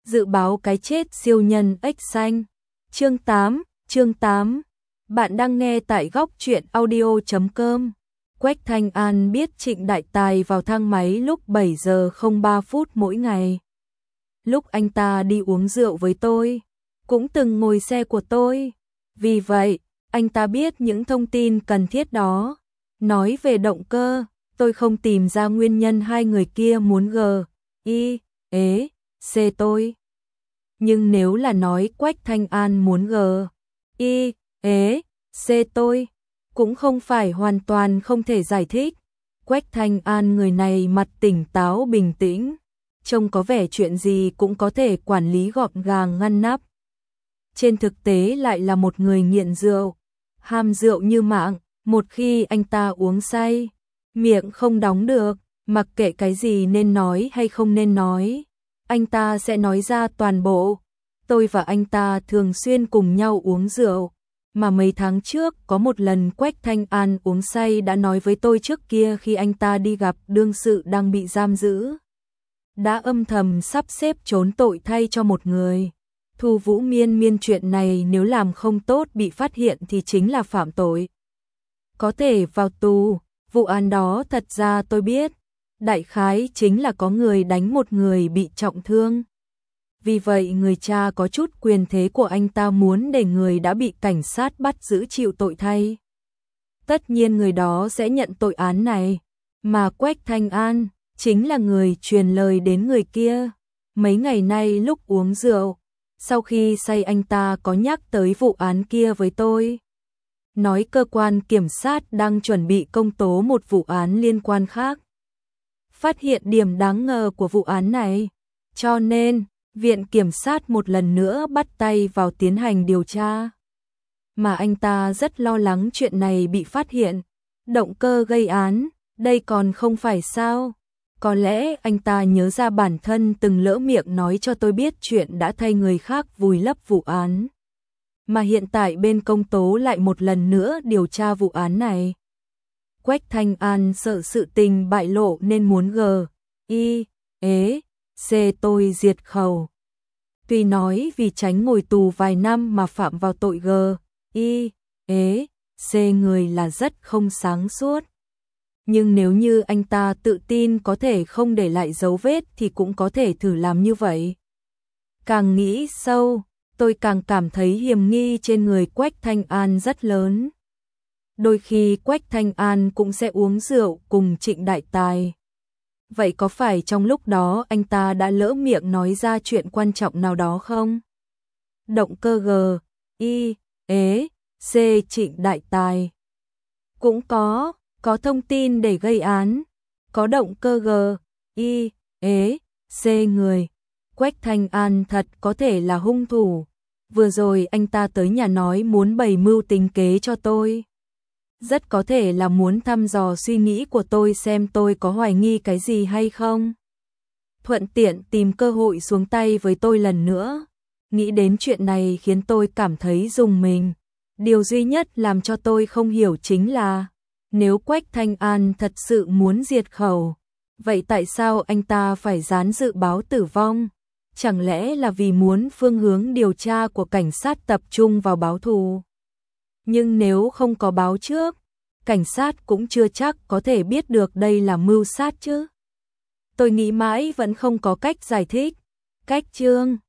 Dự báo cái chết siêu nhân ếch xanh. Chương 8. Bạn đang nghe tại góc truyện audio.com. Quách Thanh An biết Trịnh Đại Tài vào thang máy lúc 7 giờ 03 phút mỗi ngày. Lúc anh ta đi uống rượu với tôi, cũng từng ngồi xe của tôi. Vì vậy, anh ta biết những thông tin cần thiết đó. Nói về động cơ, tôi không tìm ra nguyên nhân hai người kia muốn C tôi. Nhưng nếu là nói Quách Thanh An muốn C tôi, cũng không phải hoàn toàn không thể giải thích. Quách Thanh An người này mặt tỉnh táo bình tĩnh, trông có vẻ chuyện gì cũng có thể quản lý gọn gàng ngăn nắp. Trên thực tế lại là một người nghiện rượu, ham rượu như mạng. Một khi anh ta uống say, miệng không đóng được, mặc kệ cái gì nên nói hay không nên nói, anh ta sẽ nói ra toàn bộ. Tôi và anh ta thường xuyên cùng nhau uống rượu, mà mấy tháng trước có một lần Quách Thanh An uống say đã nói với tôi trước kia khi anh ta đi gặp đương sự đang bị giam giữ, đã âm thầm sắp xếp trốn tội thay cho một người. Thu Vũ Miên chuyện này nếu làm không tốt bị phát hiện thì chính là phạm tội, có thể vào tù. Vụ án đó thật ra tôi biết, đại khái chính là có người đánh một người bị trọng thương. Vì vậy người cha có chút quyền thế của anh ta muốn để người đã bị cảnh sát bắt giữ chịu tội thay. Tất nhiên người đó sẽ nhận tội án này, mà Quách Thanh An chính là người truyền lời đến người kia. Mấy ngày nay lúc uống rượu, sau khi say anh ta có nhắc tới vụ án kia với tôi. Nói cơ quan kiểm sát đang chuẩn bị công tố một vụ án liên quan khác. Phát hiện điểm đáng ngờ của vụ án này, cho nên viện kiểm sát một lần nữa bắt tay vào tiến hành điều tra. Mà anh ta rất lo lắng chuyện này bị phát hiện. Động cơ gây án, đây còn không phải sao? Có lẽ anh ta nhớ ra bản thân từng lỡ miệng nói cho tôi biết chuyện đã thay người khác vùi lấp vụ án. Mà hiện tại bên công tố lại một lần nữa điều tra vụ án này. Quách Thanh An sợ sự tình bại lộ nên muốn C tôi diệt khẩu. Tuy nói vì tránh ngồi tù vài năm mà phạm vào tội C người là rất không sáng suốt. Nhưng nếu như anh ta tự tin có thể không để lại dấu vết thì cũng có thể thử làm như vậy. Càng nghĩ sâu, tôi càng cảm thấy hiểm nghi trên người Quách Thanh An rất lớn. Đôi khi Quách Thanh An cũng sẽ uống rượu cùng Trịnh Đại Tài. Vậy có phải trong lúc đó anh ta đã lỡ miệng nói ra chuyện quan trọng nào đó không? Động cơ C Trịnh Đại Tài cũng có thông tin để gây án, có động cơ C người. Quách Thanh An thật có thể là hung thủ. Vừa rồi anh ta tới nhà nói muốn bày mưu tính kế cho tôi. Rất có thể là muốn thăm dò suy nghĩ của tôi xem tôi có hoài nghi cái gì hay không. Thuận tiện tìm cơ hội xuống tay với tôi lần nữa. Nghĩ đến chuyện này khiến tôi cảm thấy rùng mình. Điều duy nhất làm cho tôi không hiểu chính là, nếu Quách Thanh An thật sự muốn diệt khẩu, vậy tại sao anh ta phải dán dự báo tử vong? Chẳng lẽ là vì muốn phương hướng điều tra của cảnh sát tập trung vào báo thù? Nhưng nếu không có báo trước, cảnh sát cũng chưa chắc có thể biết được đây là mưu sát chứ. Tôi nghĩ mãi vẫn không có cách giải thích. Cách chương